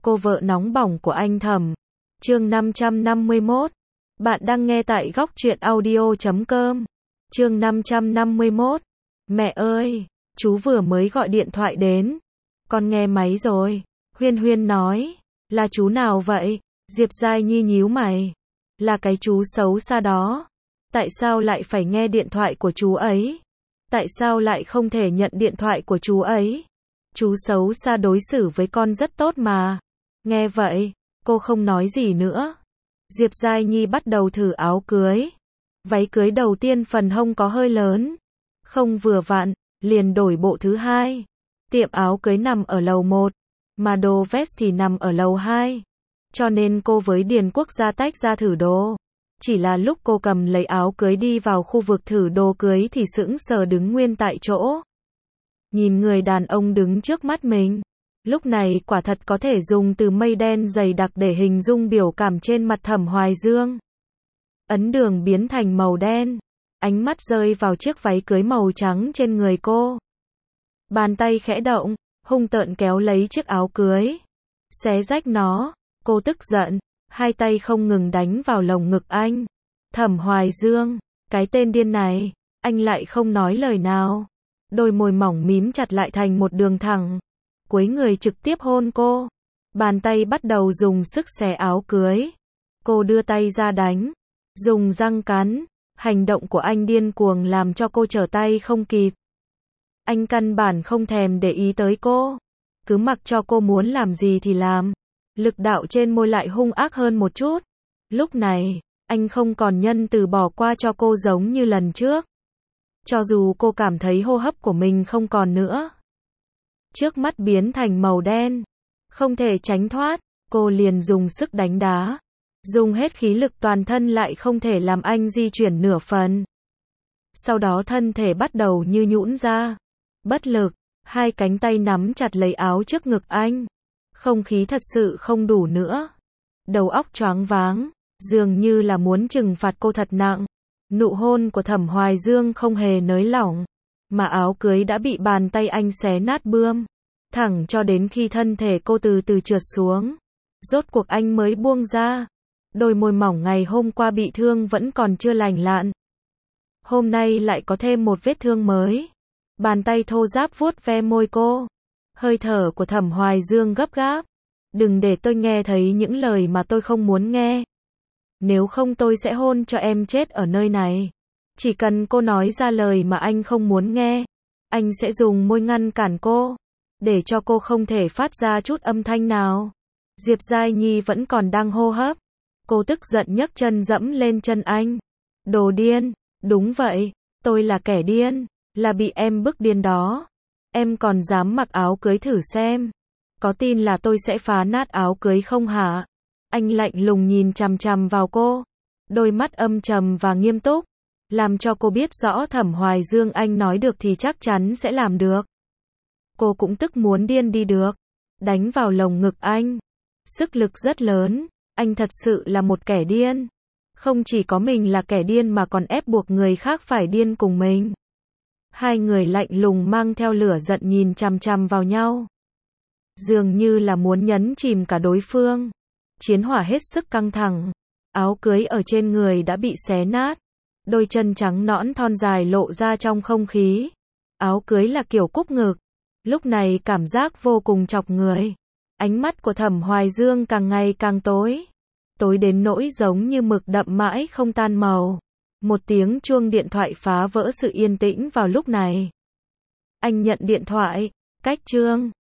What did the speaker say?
cô vợ nóng bỏng của anh Thẩm. Chương 551. Bạn đang nghe tại góc truyện audio.com. Chương 551. Mẹ ơi, chú vừa mới gọi điện thoại đến. Con nghe máy rồi. Huyên Huyên nói. Là chú nào vậy? Diệp Giai Nhi nhíu mày. Là cái chú xấu xa đó. Tại sao lại phải nghe điện thoại của chú ấy? Tại sao lại không thể nhận điện thoại của chú ấy? Chú xấu xa đối xử với con rất tốt mà. Nghe vậy, cô không nói gì nữa. Diệp Giai Nhi bắt đầu thử áo cưới. Váy cưới đầu tiên phần hông có hơi lớn, không vừa vặn, liền đổi bộ thứ hai. Tiệm áo cưới nằm ở lầu 1, mà đồ vest thì nằm ở lầu 2. Cho nên cô với Điền Quốc gia tách ra thử đồ. Chỉ là lúc cô cầm lấy áo cưới đi vào khu vực thử đồ cưới thì sững sờ đứng nguyên tại chỗ. Nhìn người đàn ông đứng trước mắt mình. Lúc này quả thật có thể dùng từ mây đen dày đặc để hình dung biểu cảm trên mặt Thẩm Hoài Dương. Ấn đường biến thành màu đen. Ánh mắt rơi vào chiếc váy cưới màu trắng trên người cô. Bàn tay khẽ động, hung tợn kéo lấy chiếc áo cưới. Xé rách nó. Cô tức giận, hai tay không ngừng đánh vào lồng ngực anh. Thẩm Hoài Dương, cái tên điên này, anh lại không nói lời nào. Đôi môi mỏng mím chặt lại thành một đường thẳng. Cúi người trực tiếp hôn cô. Bàn tay bắt đầu dùng sức xé áo cưới. Cô đưa tay ra đánh, dùng răng cắn. Hành động của anh điên cuồng làm cho cô trở tay không kịp. Anh căn bản không thèm để ý tới cô. Cứ mặc cho cô muốn làm gì thì làm. Lực đạo trên môi lại hung ác hơn một chút. Lúc này, anh không còn nhân từ bỏ qua cho cô giống như lần trước. Cho dù cô cảm thấy hô hấp của mình không còn nữa. Trước mắt biến thành màu đen. Không thể tránh thoát, cô liền dùng sức đánh đá. Dùng hết khí lực toàn thân lại không thể làm anh di chuyển nửa phần. Sau đó thân thể bắt đầu như nhũn ra. Bất lực, hai cánh tay nắm chặt lấy áo trước ngực anh. Không khí thật sự không đủ nữa. Đầu óc choáng váng, dường như là muốn trừng phạt cô thật nặng. Nụ hôn của Thẩm Hoài Dương không hề nới lỏng, mà áo cưới đã bị bàn tay anh xé nát bươm, thẳng cho đến khi thân thể cô từ từ trượt xuống. Rốt cuộc anh mới buông ra. Đôi môi mỏng ngày hôm qua bị thương vẫn còn chưa lành lặn. Hôm nay lại có thêm một vết thương mới. Bàn tay thô ráp vuốt ve môi cô. Hơi thở của Thẩm Hoài Dương gấp gáp. Đừng để tôi nghe thấy những lời mà tôi không muốn nghe. Nếu không tôi sẽ hôn cho em chết ở nơi này. Chỉ cần cô nói ra lời mà anh không muốn nghe, anh sẽ dùng môi ngăn cản cô, để cho cô không thể phát ra chút âm thanh nào. Diệp Giai Nhi vẫn còn đang hô hấp. Cô tức giận nhấc chân dẫm lên chân anh. Đồ điên, đúng vậy, tôi là kẻ điên, là bị em bức điên đó. Em còn dám mặc áo cưới thử xem. Có tin là tôi sẽ phá nát áo cưới không hả? Anh lạnh lùng nhìn chằm chằm vào cô. Đôi mắt âm trầm và nghiêm túc. Làm cho cô biết rõ Thẩm Hoài Dương anh nói được thì chắc chắn sẽ làm được. Cô cũng tức muốn điên đi được. Đánh vào lồng ngực anh. Sức lực rất lớn. Anh thật sự là một kẻ điên. Không chỉ có mình là kẻ điên mà còn ép buộc người khác phải điên cùng mình. Hai người lạnh lùng mang theo lửa giận nhìn chằm chằm vào nhau. Dường như là muốn nhấn chìm cả đối phương. Chiến hỏa hết sức căng thẳng. Áo cưới ở trên người đã bị xé nát. Đôi chân trắng nõn thon dài lộ ra trong không khí. Áo cưới là kiểu cúc ngực. Lúc này cảm giác vô cùng chọc người. Ánh mắt của Thẩm Hoài Dương càng ngày càng tối. Tối đến nỗi giống như mực đậm mãi không tan màu. Một tiếng chuông điện thoại phá vỡ sự yên tĩnh vào lúc này. Anh nhận điện thoại. Cách Trương.